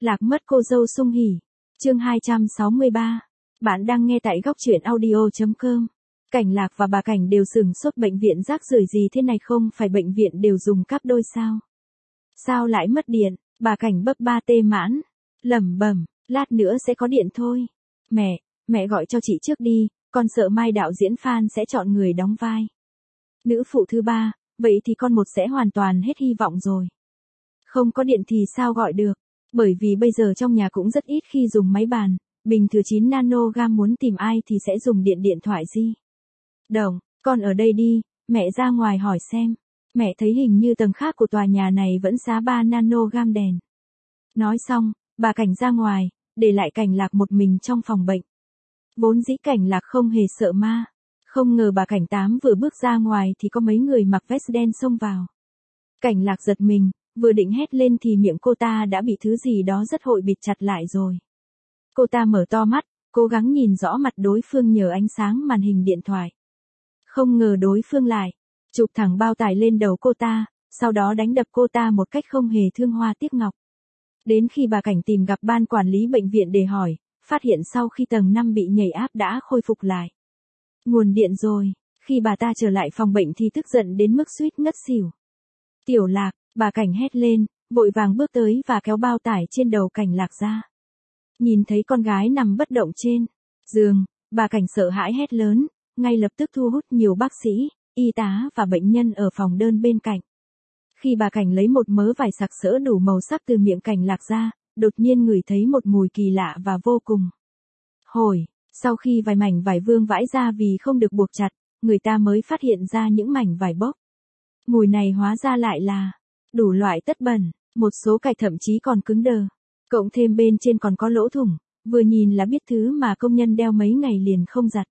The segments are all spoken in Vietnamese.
Lạc mất cô dâu sung hỉ. Chương 263. Bạn đang nghe tại góc truyện audio.com. Cảnh Lạc và bà Cảnh đều sửng sốt, bệnh viện rác rưởi gì thế này, không phải bệnh viện đều dùng cáp đôi sao? Sao lại mất điện? Bà Cảnh bấp ba tê mãn, lẩm bẩm, lát nữa sẽ có điện thôi. Mẹ gọi cho chị trước đi, con sợ mai đạo diễn Phan sẽ chọn người đóng vai nữ phụ thứ ba, vậy thì con một sẽ hoàn toàn hết hy vọng rồi. Không có điện thì sao gọi được, bởi vì bây giờ trong nhà cũng rất ít khi dùng máy bàn, bình thừa 9 nanogam, muốn tìm ai thì sẽ dùng điện thoại di động. Con ở đây đi, mẹ ra ngoài hỏi xem. Mẹ thấy hình như tầng khác của tòa nhà này vẫn giá 3 nanogam đèn. Nói xong, bà Cảnh ra ngoài, để lại Cảnh Lạc một mình trong phòng bệnh. Vốn dĩ Cảnh Lạc không hề sợ ma. Không ngờ bà Cảnh Tám vừa bước ra ngoài thì có mấy người mặc vest đen xông vào. Cảnh Lạc giật mình, vừa định hét lên thì miệng cô ta đã bị thứ gì đó rất hội bịt chặt lại rồi. Cô ta mở to mắt, cố gắng nhìn rõ mặt đối phương nhờ ánh sáng màn hình điện thoại. Không ngờ đối phương lại chụp thẳng bao tải lên đầu cô ta, sau đó đánh đập cô ta một cách không hề thương hoa tiếc ngọc. Đến khi bà Cảnh tìm gặp ban quản lý bệnh viện để hỏi, phát hiện sau khi tầng 5 bị nhảy áp đã khôi phục lại nguồn điện rồi. Khi bà ta trở lại phòng bệnh thì tức giận đến mức suýt ngất xỉu. Tiểu Lạc, bà Cảnh hét lên, vội vàng bước tới và kéo bao tải trên đầu Cảnh Lạc ra. Nhìn thấy con gái nằm bất động trên giường, bà Cảnh sợ hãi hét lớn, ngay lập tức thu hút nhiều bác sĩ, y tá và bệnh nhân ở phòng đơn bên cạnh. Khi bà Cảnh lấy một mớ vải sặc sỡ đủ màu sắc từ miệng Cảnh Lạc ra, đột nhiên ngửi thấy một mùi kỳ lạ và vô cùng hôi. Sau khi vài mảnh vải vương vãi ra vì không được buộc chặt, người ta mới phát hiện ra những mảnh vải bốc. Mùi này hóa ra lại là đủ loại tất bẩn, một số cài thậm chí còn cứng đờ. Cộng thêm bên trên còn có lỗ thủng, vừa nhìn là biết thứ mà công nhân đeo mấy ngày liền không giặt.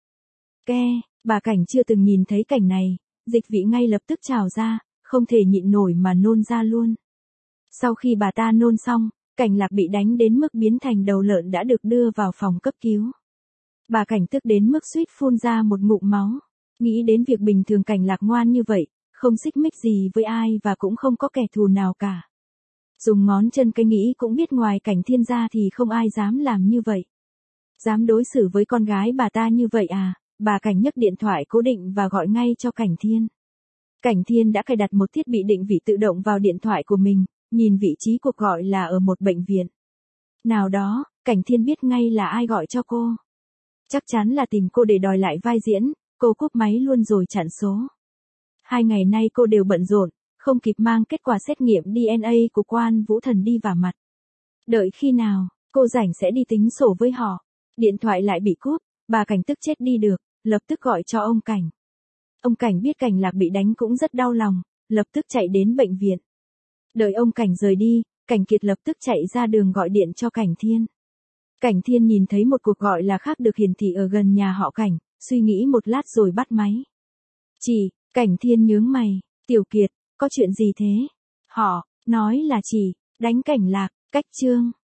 Bà Cảnh chưa từng nhìn thấy cảnh này, dịch vị ngay lập tức trào ra, không thể nhịn nổi mà nôn ra luôn. Sau khi bà ta nôn xong, Cảnh Lạc bị đánh đến mức biến thành đầu lợn đã được đưa vào phòng cấp cứu. Bà Cảnh tức đến mức suýt phun ra một ngụm máu. Nghĩ đến việc bình thường Cảnh Lạc ngoan như vậy, không xích mích gì với ai và cũng không có kẻ thù nào cả. Dùng ngón chân cái nghĩ cũng biết ngoài Cảnh Thiên ra thì không ai dám làm như vậy. Dám đối xử với con gái bà ta như vậy à? Bà Cảnh nhấc điện thoại cố định và gọi ngay cho Cảnh Thiên. Cảnh Thiên đã cài đặt một thiết bị định vị tự động vào điện thoại của mình, nhìn vị trí cuộc gọi là ở một bệnh viện nào đó, Cảnh Thiên biết ngay là ai gọi cho cô. Chắc chắn là tìm cô để đòi lại vai diễn, cô cúp máy luôn rồi chặn số. 2 ngày nay cô đều bận rộn, không kịp mang kết quả xét nghiệm DNA của Quan Vũ Thần đi vả mặt. Đợi khi nào cô rảnh sẽ đi tính sổ với họ. Điện thoại lại bị cúp, bà Cảnh tức chết đi được, lập tức gọi cho ông Cảnh. Ông Cảnh biết Cảnh Lạc bị đánh cũng rất đau lòng, lập tức chạy đến bệnh viện. Đợi ông Cảnh rời đi, Cảnh Kiệt lập tức chạy ra đường gọi điện cho Cảnh Thiên. Cảnh Thiên nhìn thấy một cuộc gọi là khác được hiển thị ở gần nhà họ Cảnh, suy nghĩ một lát rồi bắt máy. Cảnh Thiên nhướng mày, Tiểu Kiệt, có chuyện gì thế? Họ nói là đánh Cảnh Lạc, cách Trương